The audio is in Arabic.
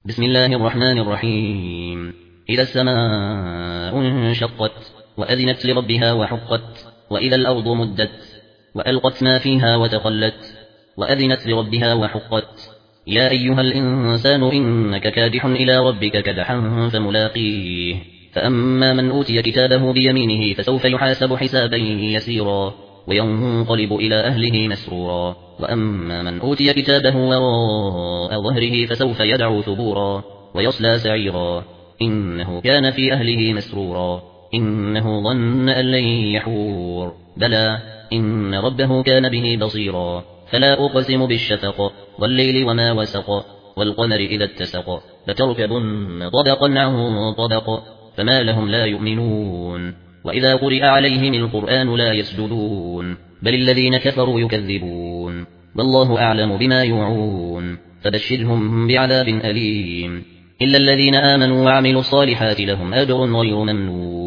بسم الله الرحمن الرحيم. إذا السماء انشقت وأذنت لربها وحقت، وإذا الأرض مدت وألقت ما فيها وتخلت وأذنت لربها وحقت. يا أيها الإنسان إنك كادح إلى ربك كدحا فملاقيه. فأما من أوتي كتابه بيمينه فسوف يحاسب حسابا يسيرا وينقلب إلى أهله مسرورا. وأما من أوتي كتابه وراء ظهره فسوف يدعو ثبورا ويصلى سعيرا إنه كان في أهله مسرورا. إنه ظن أن لن يحور، بلى إن ربه كان به بصيرا. فلا أقسم بالشفق والليل وما وسق والقمر إذا اتسق لتركبن طبقا عن طبق فما لهم لا يؤمنون. وإذا قرئ عليهم القرآن لا يسجدون بل الذين كفروا يكذبون. والله أعلم بما يوعون فبشرهم بعذاب أليم. إلا الذين آمنوا وعملوا الصالحات لهم أجر غير ممنون.